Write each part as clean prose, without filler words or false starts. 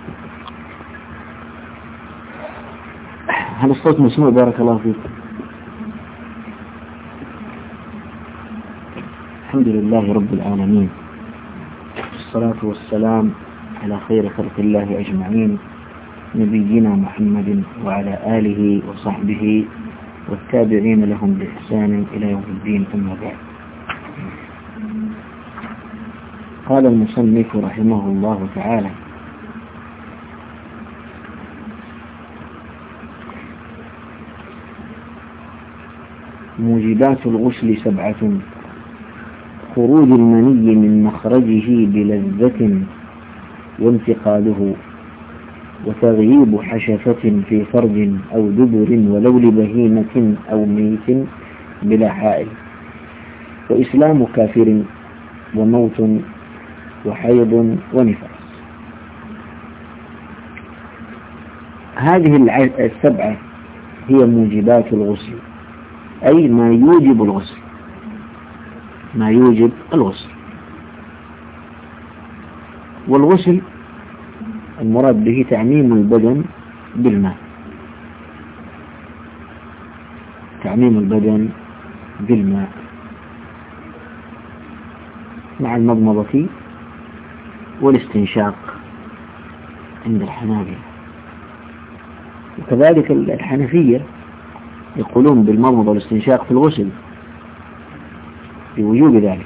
هل الصوت مسموع؟ بارك الله فيك. الحمد لله رب العالمين، والصلاة والسلام على خير خلق الله أجمعين، نبينا محمد وعلى آله وصحبه والتابعين لهم بإحسان إلى يوم الدين. أما بعد، قال المصنف رحمه الله تعالى: موجبات الغسل 7: خروج المني من مخرجه بلذة وانتقاله، وتغييب حشفة في فرج أو دبر ولو لبهيمة أو ميت بلا حائل، وإسلام كافر، وموت، وحيض، ونفاس. هذه 7 هي موجبات الغسل، أي ما يوجب الغسل، ما يوجب الغسل. والغسل المراد به تعميم البدن بالماء، تعميم البدن بالماء مع المضمضة والاستنشاق عند الحنابلة، وكذلك الحنفية يقولون بالمضمضة والاستنشاق في الغسل بوجوب ذلك.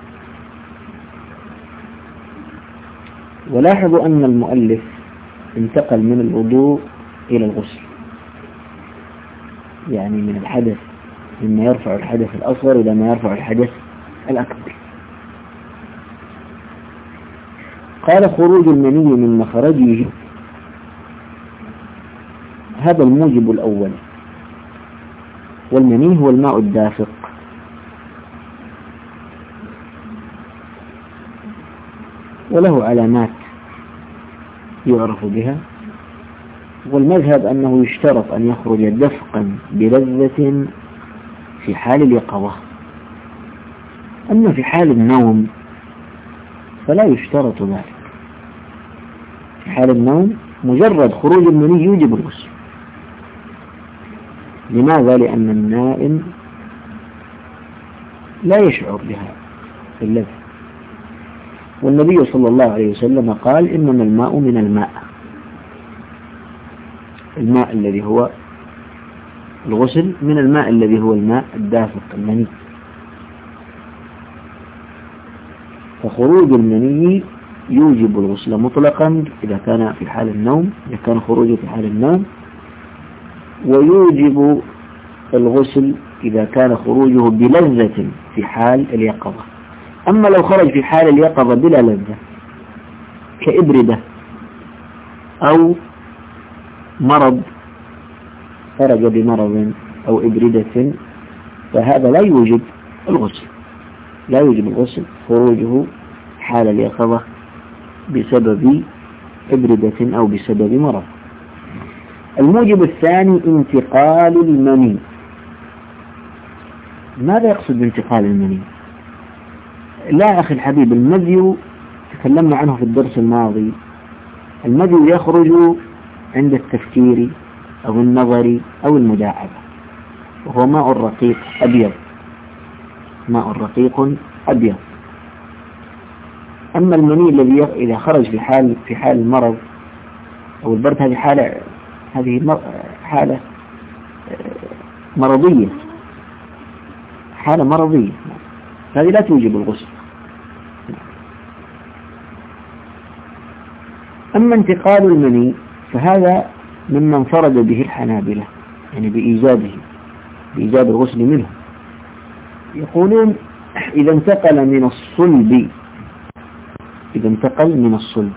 ولاحظوا أن المؤلف انتقل من الوضوء إلى الغسل، يعني من الحدث، مما يرفع الحدث الأصغر إلى ما يرفع الحدث الأكبر. قال: خروج المني من مخرجه، هذا الموجب الأول. والمني هو الماء الدافق، وله علامات يعرف بها، والمذهب أنه يشترط أن يخرج دفقا بلذة في حال اليقظة، أما في حال النوم فلا يشترط ذلك. في حال النوم مجرد خروج المني يوجب الغسل. لماذا؟ لأن النائم لا يشعر بها اللذة، والنبي صلى الله عليه وسلم قال: إنما الماء من الماء، الماء الذي هو الغسل من الماء الذي هو الماء الدافق المني. فخروج المني يوجب الغسل مطلقا إذا كان في حال النوم، إذا كان خروجه في حال النوم، ويوجب الغسل إذا كان خروجه بلذة في حال اليقظة. أما لو خرج في حال اليقظة بلا لذة كإبردة أو مرض، خرج بمرض أو إبردة، فهذا لا يوجب الغسل، لا يوجب الغسل خروجه حال اليقظة بسبب إبردة أو بسبب مرض. الموجب الثاني انتقال المني. ماذا يقصد بانتقال المني؟ لا أخي الحبيب، المذي تكلمنا عنه في الدرس الماضي. المذي يخرج عند التفكير أو النظر أو المداعبة، وهو ماء رقيق أبيض، ماء رقيق أبيض. أما المني الذي إذا خرج في حال المرض أو البرد، هذه حالة مرضية، حالة مرضية، هذه لا توجب الغسل. أما انتقال المني فهذا مما انفرد به الحنابلة، يعني بإيجاب الغسل منه. يقولون: إذا انتقل من الصلب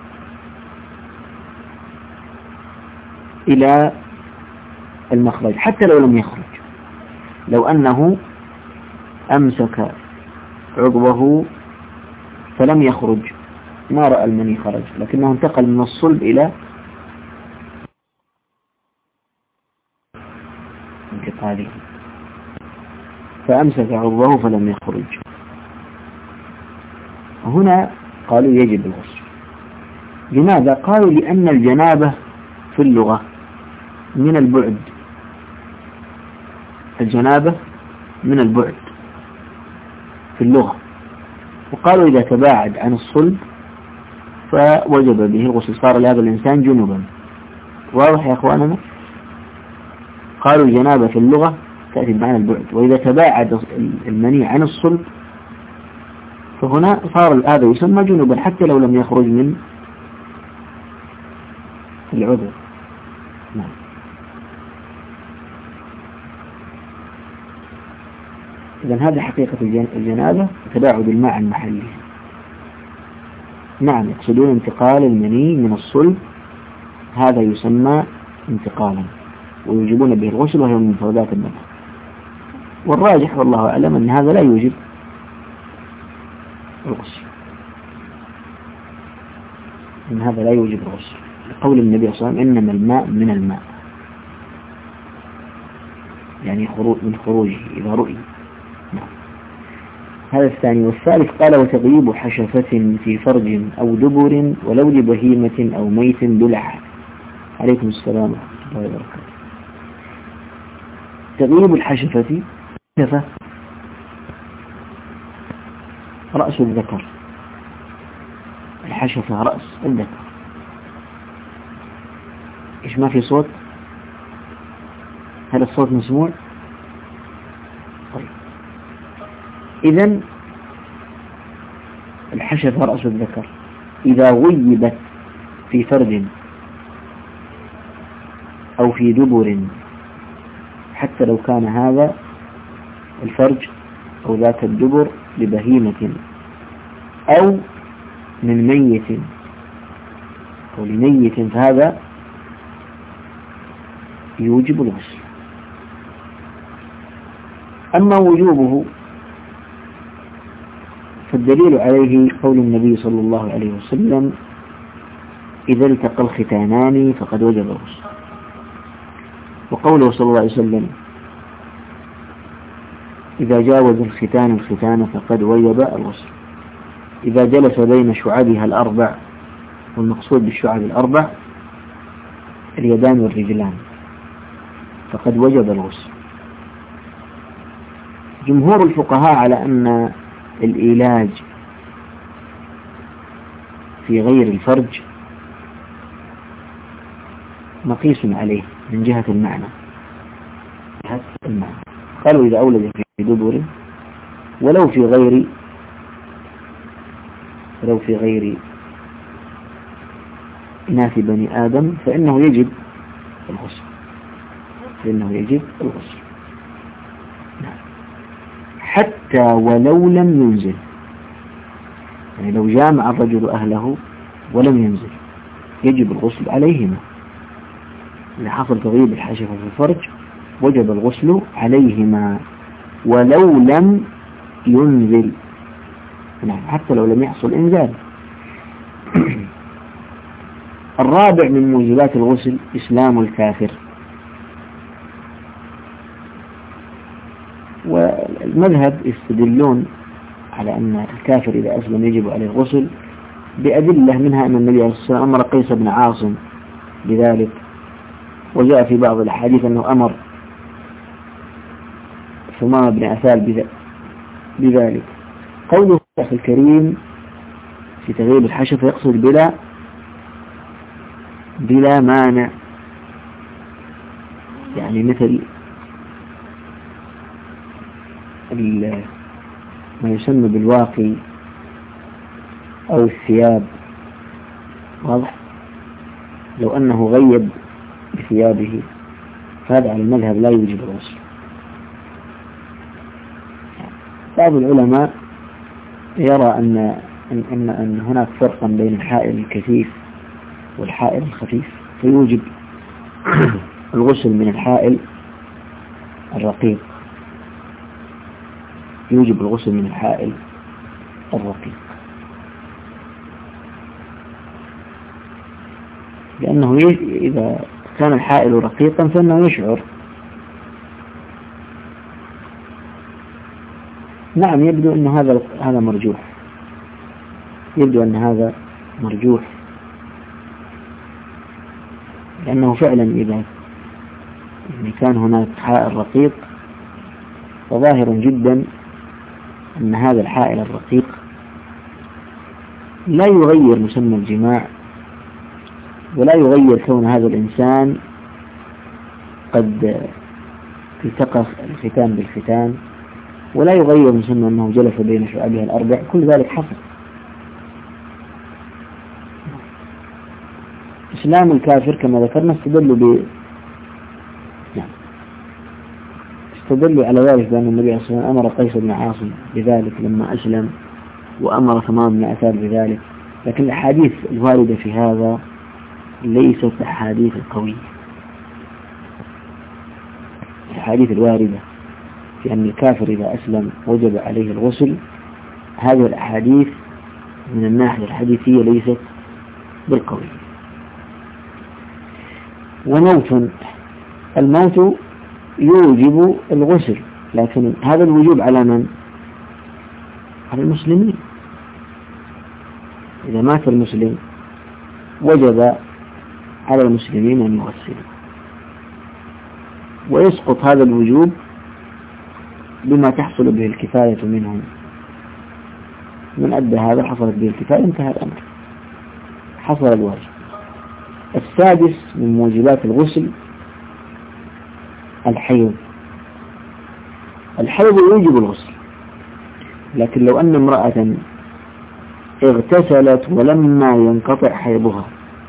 إلى المخرج حتى لو لم يخرج، لو أنه أمسك عضوه فلم يخرج، ما رأى المني خرج، لكنه انتقل من الصلب إلى انتقاله، فأمسك عضوه فلم يخرج، هنا قالوا يجب الغسل. لماذا؟ قالوا لأن الجنابة في اللغة من البعد، الجنابة من البعد في اللغة، وقالوا إذا تباعد عن الصلب فوجب به الغسل، صار لهذا الإنسان جنبا. واضح يا أخواننا؟ قالوا الجنابة في اللغة تأتي بمعنى البعد، وإذا تباعد المني عن الصلب فهنا صار هذا يسمى جنبا حتى لو لم يخرج من العضو. نعم. إذن هذه حقيقة الجنابة، تباعد الماء عن محله. نعم، يقصدون انتقال المني من الصلب، هذا يسمى انتقالا ويوجبون به الغسل، وهي من مفردات المذهب. والراجح والله أعلم أن هذا لا يوجب الغسل، أن هذا لا يوجب الغسل، لقول النبي صلى الله عليه وسلم إنما الماء من الماء، يعني من خروجه إذا رؤي. نعم. هذا الثاني. والثالث قال وتغييب حشفة في فرج أو دبر ولو لبهيمة أو ميت بلع. عليكم السلام ورحمة الله وبركاته. تغييب الحشفة، رأس الذكر، الحشفة رأس الذكر. إيش ما في صوت؟ هل الصوت مسموع؟ طيب، إذن الحشفة رأس الذكر إذا غيبت في فرج أو في دبر، حتى لو كان هذا الفرج أو ذاك الدبر لبهيمة أو من ميت أو لميت، فهذا يوجب الغسل. أما وجوبه فالدليل عليه قول النبي صلى الله عليه وسلم إذا التقى الختانان فقد وجب الغسل، وقوله صلى الله عليه وسلم إذا جاوز الختان فقد وجب الغسل. إذا جلس بين شعبها الأربع، والمقصود بالشعب الأربع اليدان والرجلان، فقد وجب الغسل. جمهور الفقهاء على أن الإيلاج في غير الفرج مقيس عليه من جهة المعنى، قالوا إذا أولد في دبر ولو في غير إناث بني آدم فإنه يجب الغسل، حتى ولو لم ينزل، يعني لو جامع الرجل أهله ولم ينزل يجب الغسل عليهما. إذا حصل تغييب الحشفة في الفرج وجب الغسل عليهما ولو لم ينزل، حتى لو لم يحصل إنزال. الرابع من موجبات الغسل إسلام الكافر. والمذهب يستدلون على أن الكافر إذا أسلم يجب عليه الغسل بأدلة، منها أن النبي عليه الصلاة والسلام أمر قيس بن عاصم بذلك، وجاء في بعض الأحاديث أنه أمر ثمامة بن أثال بذلك. قوله أخي الكريم في تغييب الحشفة يقصد بلا مانع، يعني مثل ما يسمى بالواقي أو الثياب. واضح؟ لو أنه غيب بثيابه فهذا على المذهب لا يوجب الغسل. بعض العلماء يرى أن هناك فرقا بين الحائل الكثيف والحائل الخفيف، فيوجب الغسل من الحائل الرقيق، لأنه إذا كان الحائل رقيقا فإنه يشعر. نعم، يبدو أن هذا مرجوح، لأنه فعلا إذا يعني كان هناك حائل رقيق فظاهر جدا أن هذا الحائل الرقيق لا يغير مسمى الجماع، ولا يغير كون هذا الإنسان قد التقى الختان بالختان، ولا يغير مسمى أنه جلس بين شعبها الأربع. كل ذلك حصل. إسلام الكافر كما ذكرنا استدلوا على ذلك بأن النبي صلى الله عليه وسلم أمر قيس بن عاصم بذلك لما أسلم، وأمر ثمان بن عثمان بذلك. لكن الأحاديث الواردة في هذا ليست أحاديث قوية. الأحاديث الواردة في أن الكافر إذا أسلم وجب عليه الغسل، هذه الأحاديث من الناحية الحديثية ليست بالقوية. الموت يوجب الغسل، لكن هذا الوجوب على من؟ على المسلمين. إذا مات المسلم وجب على المسلمين أن يغسلوا، ويسقط هذا الوجوب بما تحصل به الكفاية منهم. من أدى هذا حصلت به الكفاية، انتهى الأمر، حصل الواجب. السادس من موجبات الغسل الحيض. الحيض يوجب الغسل، لكن لو أن امرأة اغتسلت ولما ينقطع حيضها،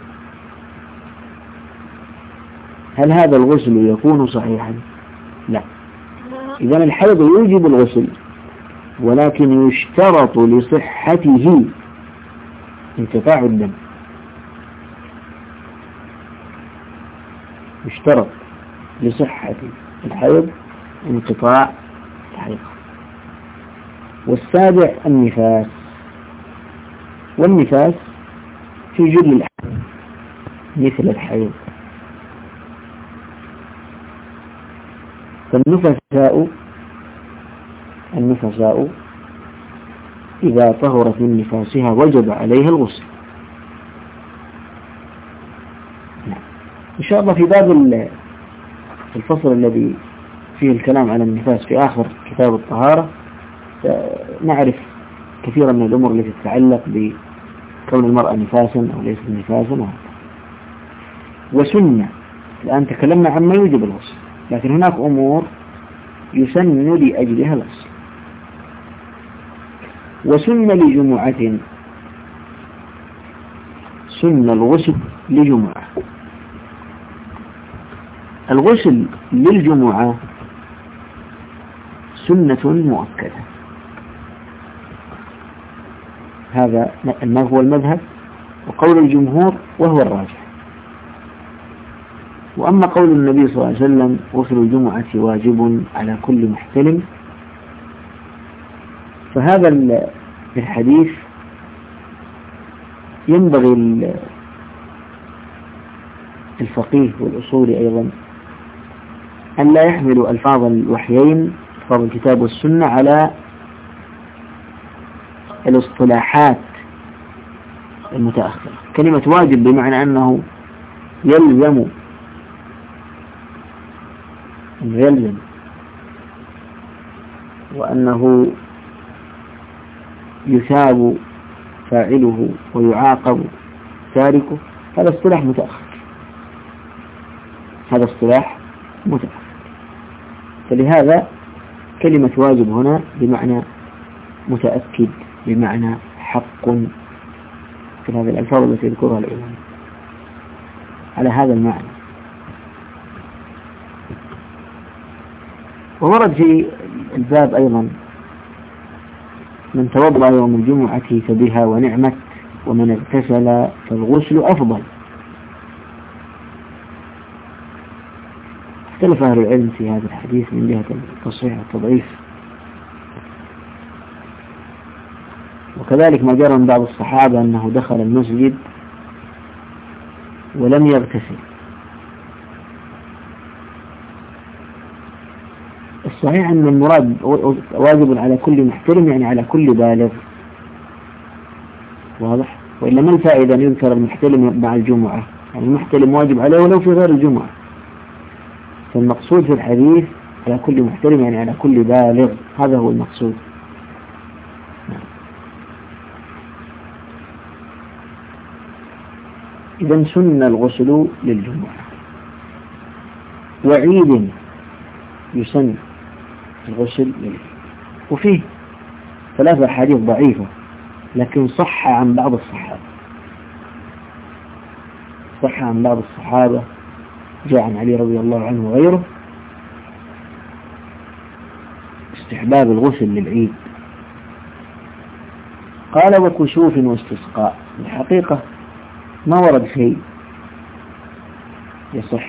هل هذا الغسل يكون صحيحا؟ لا. إذن الحيض يوجب الغسل، ولكن يشترط لصحته انقطاع الدم. يشترط لصحة الحيض انقطاع الحيض. والسابع النفاس. والنفاس في جل الأحيان مثل الحيض. فالنفساء إذا طهرت من نفاسها وجب عليها الغسل. إن شاء الله في باب الفصل الذي فيه الكلام على النفاس في آخر كتاب الطهارة نعرف كثيرا من الأمور التي تتعلق بكون المرأة نفاسا أو ليست نفاسا. وسنة، الآن تكلمنا عن ما يوجب الغسل، لكن هناك أمور يسن لأجلها الغسل. وسن لجمعة، سن الغسل لجمعة. الغسل للجمعة سنة مؤكدة، هذا ما هو المذهب وقول الجمهور وهو الراجح. وأما قول النبي صلى الله عليه وسلم غسل الجمعة واجب على كل محتلم، فهذا الحديث ينبغي الفقيه والأصولي أيضا أن لا يحملوا ألفاظ الوحيين، ألفاظ الكتاب والسنة، على الاصطلاحات المتأخرة. كلمة واجب بمعنى أنه يلزم، وأنه يثاب فاعله ويعاقب تاركه، هذا اصطلاح متأخر. فلهذا كلمة واجب هنا بمعنى متأكد، بمعنى حق، في هذه الألفاظ التي يذكرها العلماء على هذا المعنى. وورد في الباب أيضا من توضأ يوم الجمعة فبها ونعمت، ومن اغتسل فالغسل أفضل. اختلف أهل العلم في هذا الحديث من جهة التصحيح والتضعيف، وكذلك ما جرى من بعض الصحابة أنه دخل المسجد ولم يغتسل. الصحيح أن المراد واجب على كل محترم، يعني على كل بالغ، واضح؟ وإلا ما الفائدة أن يذكر المحترم مع الجمعة يعني المحتلم واجب عليه ولو في غير الجمعة. فالمقصود في الحديث على كل محتلم يعني على كل بالغ، هذا هو المقصود. إذا سن الغسل للجمعة. وعيد يسن الغسل للعيد. وفيه 3 أحاديث ضعيفة لكن صح عن بعض الصحابة، صح عن بعض الصحابة، جاء عن علي رضي الله عنه وغيره استحباب الغسل للعيد. قال وكسوف واستسقاء. الحقيقة ما ورد شيء يصح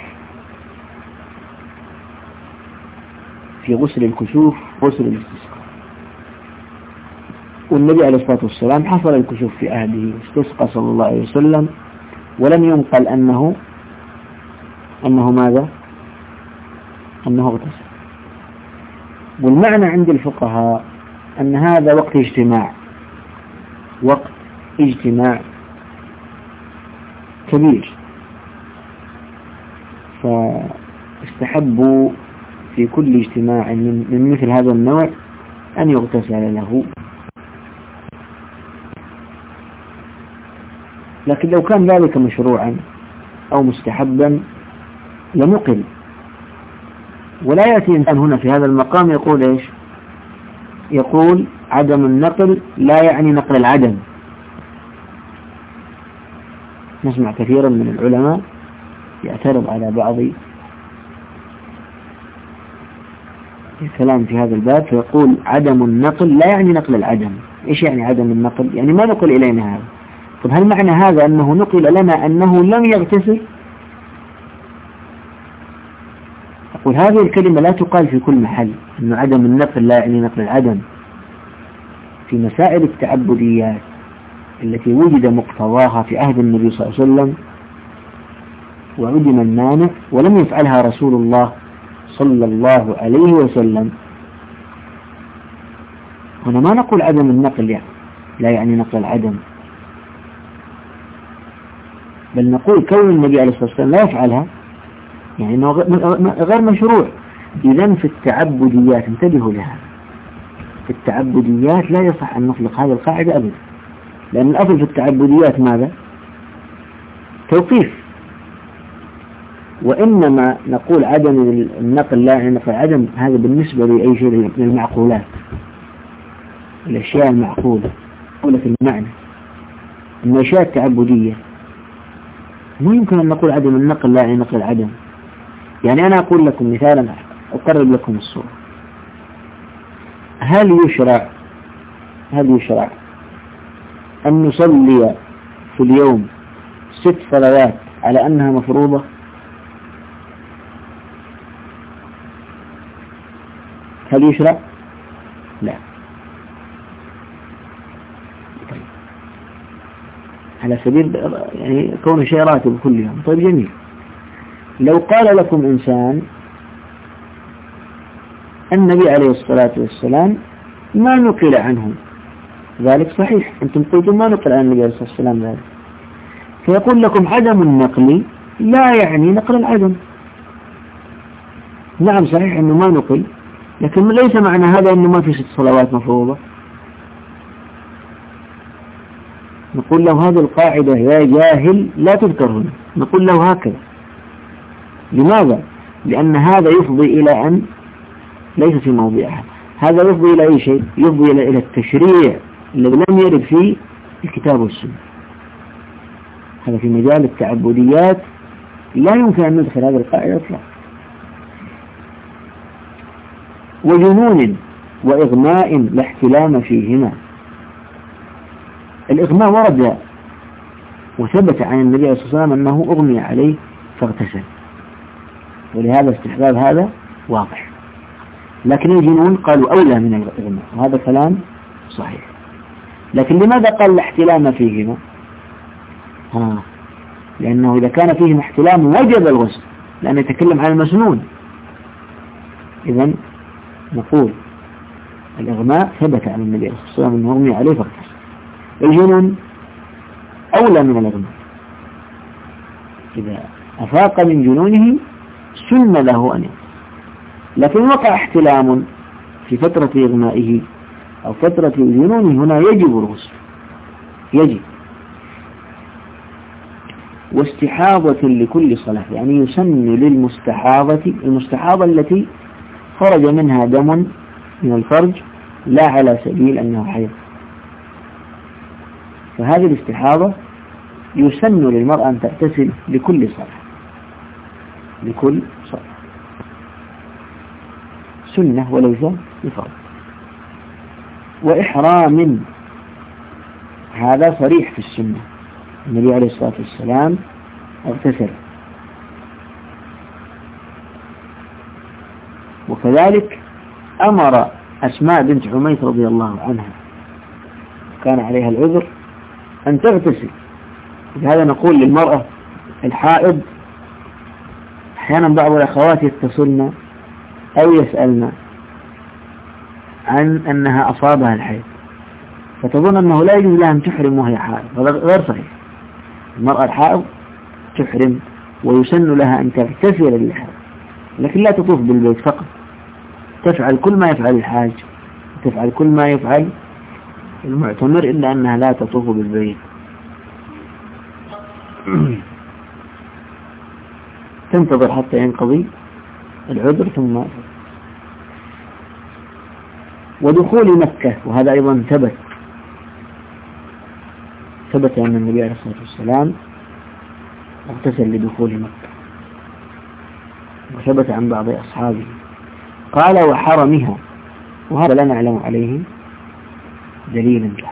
في غسل الكسوف غسل الاستسقاء. والنبي عليه الصلاة والسلام حصل الكسوف في عهده واستسقى صلى الله عليه وسلم، ولم ينقل أنه ماذا؟ أنه اغتسل. والمعنى عند الفقهاء أن هذا وقت اجتماع كبير، فاستحبوا في كل اجتماع من مثل هذا النوع أن يغتسل له. لكن لو كان ذلك مشروعا أو مستحبا لنقل، ولا يأتي إنسان هنا في هذا المقام يقول إيش؟ يقول عدم النقل لا يعني نقل العدم. نسمع كثيرا من العلماء يعترض على بعض الكلام في هذا الباب فيقول عدم النقل لا يعني نقل العدم. إيش يعني عدم النقل؟ يعني ما نقل إلينا هذا. طب هل معنى هذا أنه نقل لنا أنه لم يغتسل؟ أقول هذه الكلمة لا تقال في كل محل، أن عدم النقل لا يعني نقل العدم. في مسائل التعبديات التي وجد مقتضاها في عهد النبي صلى الله عليه وسلم وعدم المانع ولم يفعلها رسول الله صلى الله عليه وسلم، هنا ما نقول عدم النقل يعني لا يعني نقل العدم، بل نقول كون النبي عليه الصلاة والسلام لا يفعلها يعني أنه غير مشروع. إذن في التعبديات انتبهوا لها، في التعبديات لا يصح أن نطلق هذه القاعدة أبدا، لأن الأصل في التعبديات ماذا؟ توقيف. وإنما نقول عدم النقل لا يعني نقل عدم، هذا بالنسبة لأي شيء من المعقولات، الأشياء المعقولة قولة المعنى. الأشياء التعبدية ما يمكن أن نقول عدم النقل لا يعني نقل العدم. يعني أنا أقول لكم مثالا أقرب لكم الصورة. هل يشرع أن نصلي في اليوم 6 صلوات على أنها مفروضة؟ هل يشرع؟ لا. طيب. على سبيل يعني كون شيء راتب كل يوم، طيب جميل. لو قال لكم إنسان النبي عليه الصلاة والسلام ما نقل عنه ذلك، صحيح أنتم قلتم ما نقل عن النبي عليه الصلاة والسلام ذلك، فيقول لكم عدم النقل لا يعني نقل العدم. نعم صحيح أنه ما نقل، لكن ليس معنى هذا أنه ما في 6 صلوات مفروضة. نقول له هذه القاعدة يا جاهل لا تذكر هنا، نقول له هكذا. لماذا؟ لأن هذا يفضي إلى أن ليس في موضعها، هذا يفضي إلى أي شيء؟ يفضي إلى التشريع الذي لم يرد فيه الكتاب والسنة. هذا في مجال التعبديات لا يمكن أن ندخل هذه القاعدة إطلاقا. وجنون وإغماء لا احتلام فيهما. الإغماء ورد وثبت عن النبي عليه الصلاة والسلام أنه أغمي عليه فاغتسل، ولهذا استحباب هذا واضح. لكن الجنون قالوا أولى من الإغماء، وهذا كلام صحيح. لكن لماذا قال لا احتلام فيهما؟ لأنه إذا كان فيهما احتلام وجب الغسل، لأنه يتكلم عن المسنون. إذن نقول الإغماء ثبت عن النبي عليه الصلاة والسلام أنه أغمي عليه فاغتسل. الجنون أولى من الإغماء. إذا أفاق من جنونه سن له أن يغتسل. لكن وقع احتلام في فترة إغمائه أو فترة جنونه، هنا يجب الغسل، يجب. واستحاضة لكل صلاة، يعني يسن للمستحاضة، المستحاضة التي خرج منها دم من الفرج لا على سبيل أنه حيض، فهذه الاستحاضة يسن للمرأة أن تغتسل لكل صلاة، لكل صلاة سنة وليس بفرض. وإحرام هذا صريح في السنة، النبي عليه الصلاة والسلام اغتسل. وكذلك أمر أسماء بنت عميس رضي الله عنها كان عليها العذر أن تغتسل. لهذا نقول للمرأة الحائض، أحيانا بعض الأخوات يتصلن أو يسألن عن أنها أصابها الحيض، فتظن أنه لا يجوز لها أن تحرم وهي حائض، هذا غير صحيح. المرأة الحائض تحرم ويسن لها أن تغتسل للحيض، لكن لا تطوف بالبيت فقط، تفعل كل ما يفعل الحاج، تفعل كل ما يفعل المعتمر، إلا أنها لا تطوف بالبيت. تنتظر حتى ينقضي العذر ثم. ودخول مكة، وهذا أيضا ثبت أن النبي عليه الصلاة والسلام اغتسل لدخول مكة، وثبت عن بعض أصحابه. قال وحرمها، وهذا لا نعلم عليه دليلا له.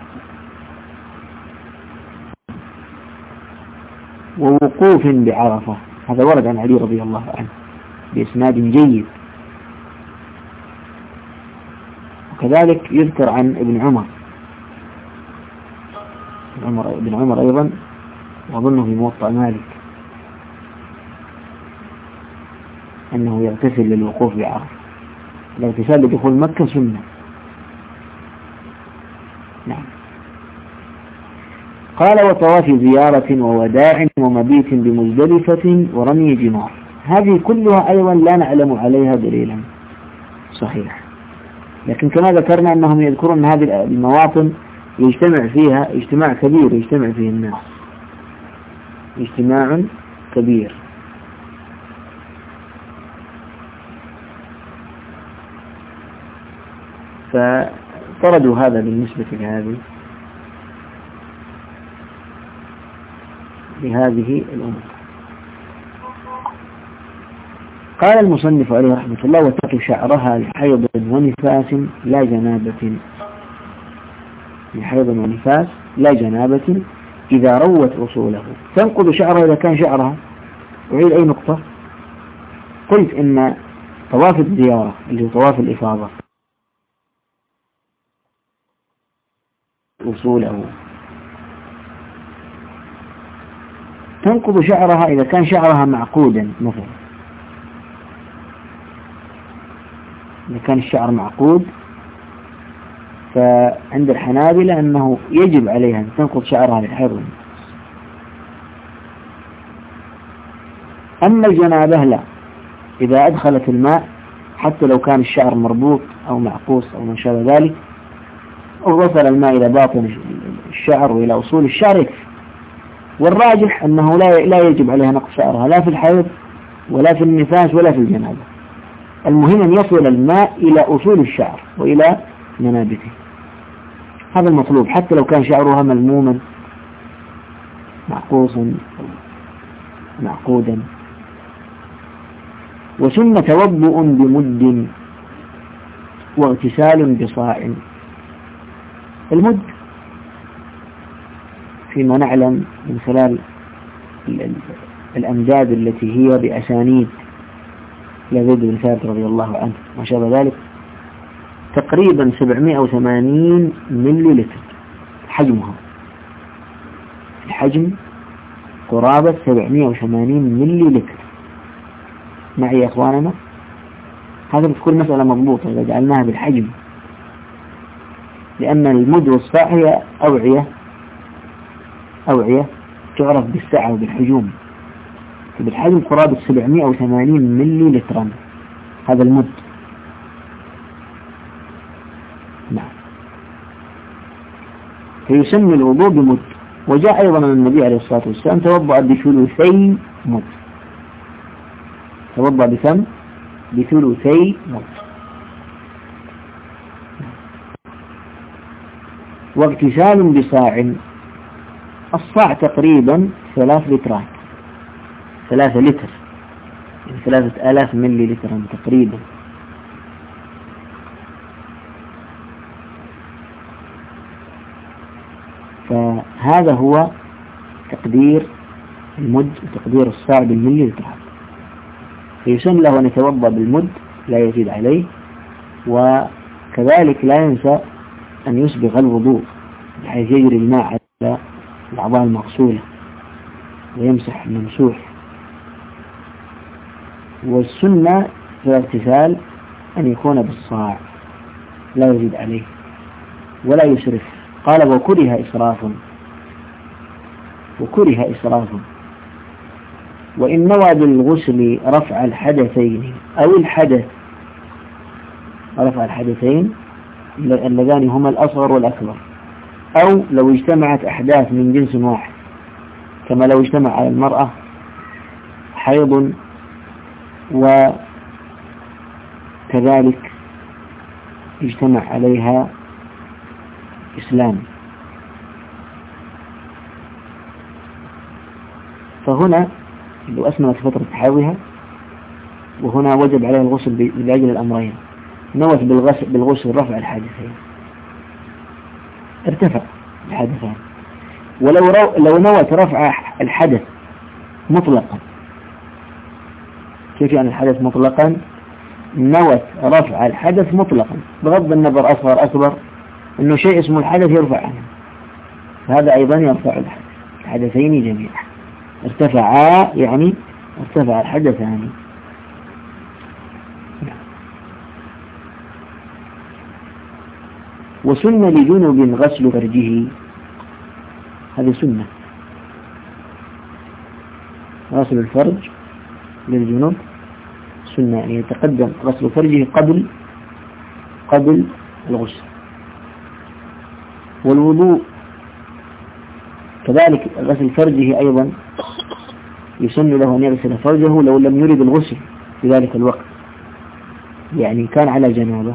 ووقوف بعرفة، هذا ورد عن علي رضي الله عنه بإسناد جيد. وكذلك يذكر عن ابن عمر أيضا، وأظنه في موطأ مالك، أنه يغتسل للوقوف بعرفة. الاغتسال لدخول مكة سنة. نعم. قال وطواف زيارة ووداع ومبيت بمزدلفة ورمي جمار، هذه كلها أيضا لا نعلم عليها دليلا صحيح، لكن كما ذكرنا أنهم يذكرون هذه المواطن يجتمع فيها اجتماع كبير، يجتمع فيه الناس اجتماع كبير. فطردوا هذا بالنسبة لهذه الأمور. قال المصنف عليه رحمة الله وتقي شعرها لحيض ونفاس لا جنابة، لحيض ونفاس لا جنابة إذا روت أصوله. تنقض شعرها إذا كان شعرها. أعيد أي نقطة؟ قلت إن طواف الزيارة اللي هو طواف الإفاضة أصوله تنقض شعرها إذا كان شعرها معقودا مثلا. إذا كان الشعر معقود فعند الحنابلة أنه يجب عليها أن تنقض شعرها للحيض. أما الجنابة لا، إذا أدخلت الماء حتى لو كان الشعر مربوط أو معقوس أو ما شابه ذلك، أو وصل الماء إلى باطن الشعر وإلى أصول الشعر يكفي. والراجح أنه لا يجب عليها نقض شعرها لا في الحيض ولا في النفاس ولا في الجنابة. المهم أن يصل الماء إلى أصول الشعر وإلى منابته، هذا المطلوب، حتى لو كان شعرها ملموما معقوصا معقودا. وثم توضؤ بمد واغتسال بصاع. المد فيما نعلم من خلال الأمداد التي هي بأسانيد لزيد بن ثابت رضي الله عنه ما شابه ذلك، تقريبا 780 ملي لتر حجمها، الحجم قرابة 780 ملي لتر. معي يا أخواننا؟ هذا بتكون مسألة مضبوطة إذا جعلناها بالحجم، لأن المد والصاع هي أوعية تعرف بالسعة وبالحجوم، بالحجم قرابة 780 ملي لترا، هذا المد. نعم. فيسمى الوضوء بمد. وجاء أيضا من النبي عليه الصلاة والسلام توضأ بثلثي مد، توضأ بكم؟ بثلثي مد. واغتسال بصاع، الصاع تقريبا 3 لترات، 3 لتر، يعني 3000 ملي لترا تقريبا. فهذا هو تقدير المد وتقدير الصاع بالملي لترات. فيسن له أن يتوضأ بالمد لا يزيد عليه، وكذلك لا ينسى أن يسبغ الوضوء بحيث يجري الماء على الأعضاء المغسولة ويمسح الممسوح. والسنة في الاغتسال أن يكون بالصاع لا يزيد عليه ولا يسرف. قال وكره إسراف. وإن نوى بالغسل رفع الحدثين أو الحدث، رفع الحدثين اللذان هما الأصغر والأكبر، أو لو اجتمعت أحداث من جنس واحد، كما لو اجتمع على المرأة حيض وكذلك اجتمع عليها إسلام، فهنا لو أسمنت فترة حيضها وهنا وجب عليها الغسل لأجل الأمرين، نوت بالغسل رفع الحادثين ارتفع الحادثان. ولو نوت رفع الحدث مطلقا، كيف يعني الحدث مطلقا؟ نوت رفع الحدث مطلقا بغض النظر أصغر أكبر، إنه شيء اسمه الحدث يرفع عنه، فهذا أيضا يرفع الحدثين جميعا. ارتفعا يعني ارتفع الحدثان. وسن لجنب غسل فرجه، هذه سنة، غسل الفرج للجنوب سنة، يعني يتقدم غسل فرجه قبل الغسل. والوضوء كذلك غسل فرجه أيضا يسن له أن يغسل فرجه لو لم يرد الغسل في ذلك الوقت، يعني كان على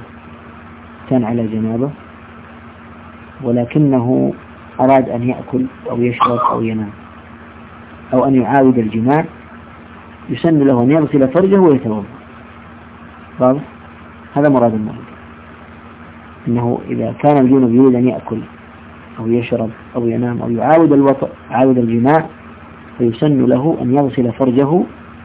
جنابة ولكنه أراد أن يأكل أو يشرب أو ينام أو أن يعاود الجماع، يسن له أن يغسل فرجه ويتوضأ. واضح؟ هذا مراد المرض، إنه إذا كان الجنب يريد أن يأكل أو يشرب أو ينام أو يعاود الجماع، فيسن له أن يغسل فرجه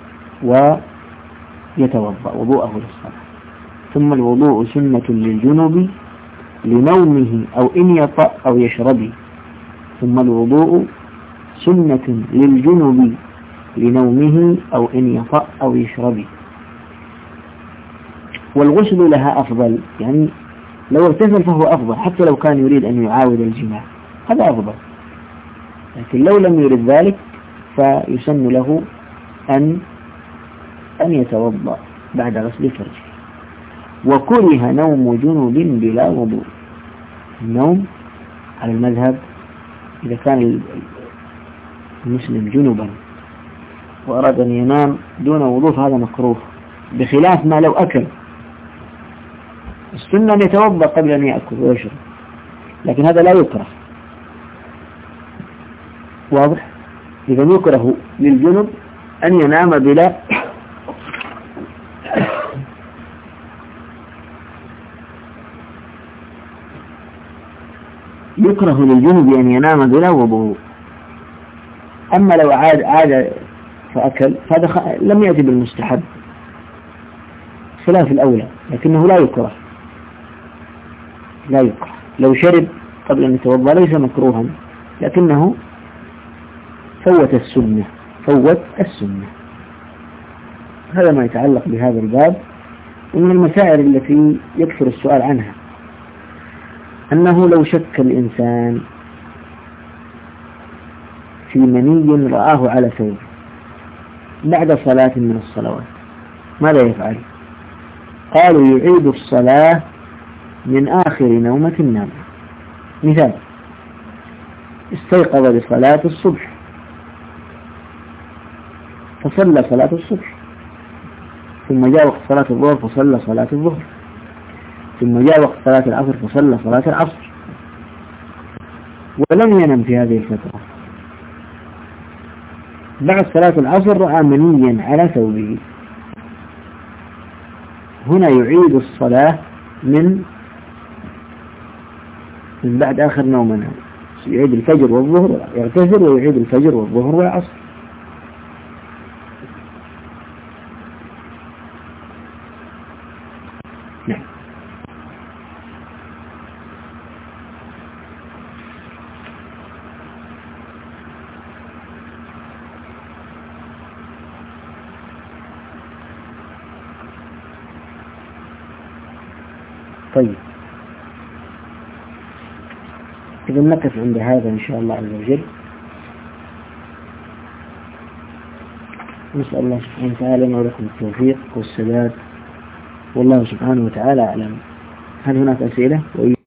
ويتوضأ وضوءه للصلاة. ثم الوضوء سنة للجنب لنومه أو إن يطأ أو يشرب. ثم الوضوء سنة للجنب لنومه أو إن يطأ أو يشرب. والغسل لها أفضل، يعني لو اغتسل فهو أفضل حتى لو كان يريد أن يعاود الجماع، هذا أفضل. لكن لو لم يرد ذلك فيسن له أن يتوضأ بعد غسل فرجه. وكره نوم جنب بلا وضوء، النوم على المذهب إذا كان المسلم جنبا وأراد أن ينام دون وضوء هذا مكروه، بخلاف ما لو أكل. السنة أن يتوضأ قبل أن يأكل ويشرب، لكن هذا لا يكره. واضح؟ إذا يكره للجنب أن ينام بلا يكره للجنب أن ينام بلا وضوء. أما لو عاد فأكل فهذا لم يأتي بالمستحب خلاف الأولى، لكنه لا يكره. لو شرب قبل أن يتوضأ ليس مكروها، لكنه فوت السنة. هذا ما يتعلق بهذا الباب. ومن المسائل التي يكثر السؤال عنها أنه لو شك الإنسان في مني رآه على ثوب، بعد صلاة من الصلوات ماذا يفعل؟ قالوا يعيد الصلاة من آخر نومة نام. مثال: استيقظ لصلاة الصبح فصلى صلاة الصبح، ثم جاء وقت صلاة الظهر فصلى صلاة الظهر، ثم جاء وقت صلاة العصر فصلى صلاة العصر، ولم ينم في هذه الفترة. بعد صلاة العصر رأى منيا على ثوبه، هنا يعيد الصلاة من بعد آخر نوم، يعيد الفجر والظهر، يعتذر ويعيد الفجر والظهر والعصر. نعم. طيب، إذا نقف عند هذا إن شاء الله عز وجل. نسأل الله سبحانه وتعالى لنا ولكم التوفيق والسداد، والله سبحانه وتعالى أعلم. هل هناك أسئلة؟